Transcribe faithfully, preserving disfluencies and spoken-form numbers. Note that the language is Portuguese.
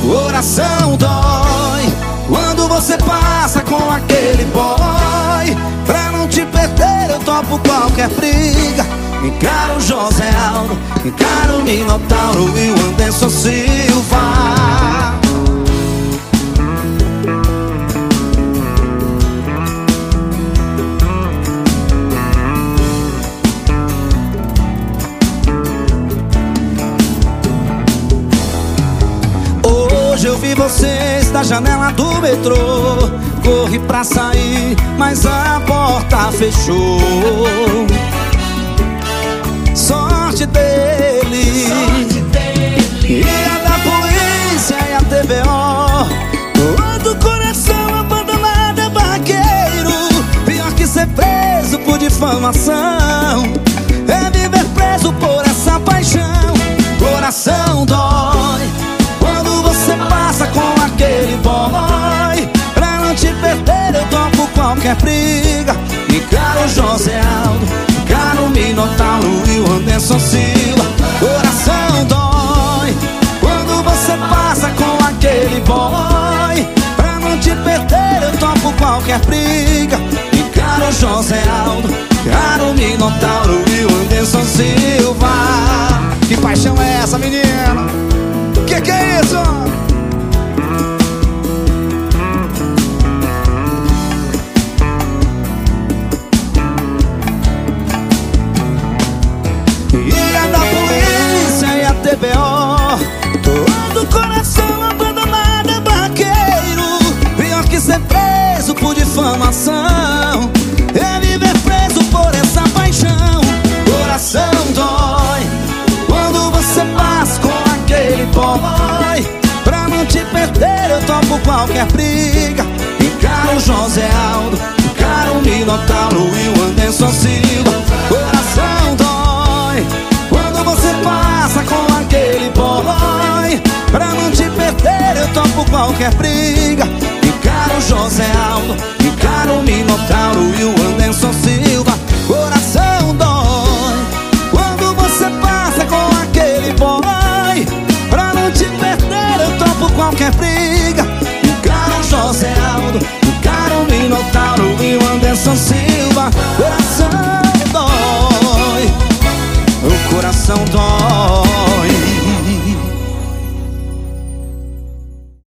Coração dói quando você passa com aquele boy. Pra não te perder eu topo qualquer briga. Encaro o José Aldo, encaro o Minotauro e o Anderson Silva. Hoje eu vi vocês da janela do metrô. Corri pra sair, mas a porta fechou. Sorte dele, Sorte dele. E a da polícia e a T V O. Todo coração abandonado é vaqueiro. Pior que ser preso por difamação é viver preso por essa paixão. Coração dói quando você passa com aquele boy. Pra não te perder eu topo qualquer briga. Encaro o José Aldo, encaro o Minotauro e o Anderson Silva. Coração dói quando você passa com aquele boy. Pra não te perder eu topo qualquer briga. Encaro o José Aldo, encaro o Minotauro e o Anderson Silva. Que paixão é essa, menina? Que que é isso? E a da polícia e a T V O. Todo coração abandonado é vaqueiro. Pior que ser preso por difamação é viver preso por essa paixão. Coração dói quando você passa com aquele boy. Pra não te perder eu topo qualquer briga. Encaro o José Aldo, encaro o Minotauro e o Anderson Silva. Coração dói quando você passa com aquele boy. Pra não te perder eu topo qualquer briga. Encaro o José Aldo, encaro o Minotauro e o Anderson Silva. Coração dói quando você passa com aquele boy. Pra não te perder eu topo qualquer briga. Encaro o José Aldo, encaro o Minotauro e o Anderson Silva.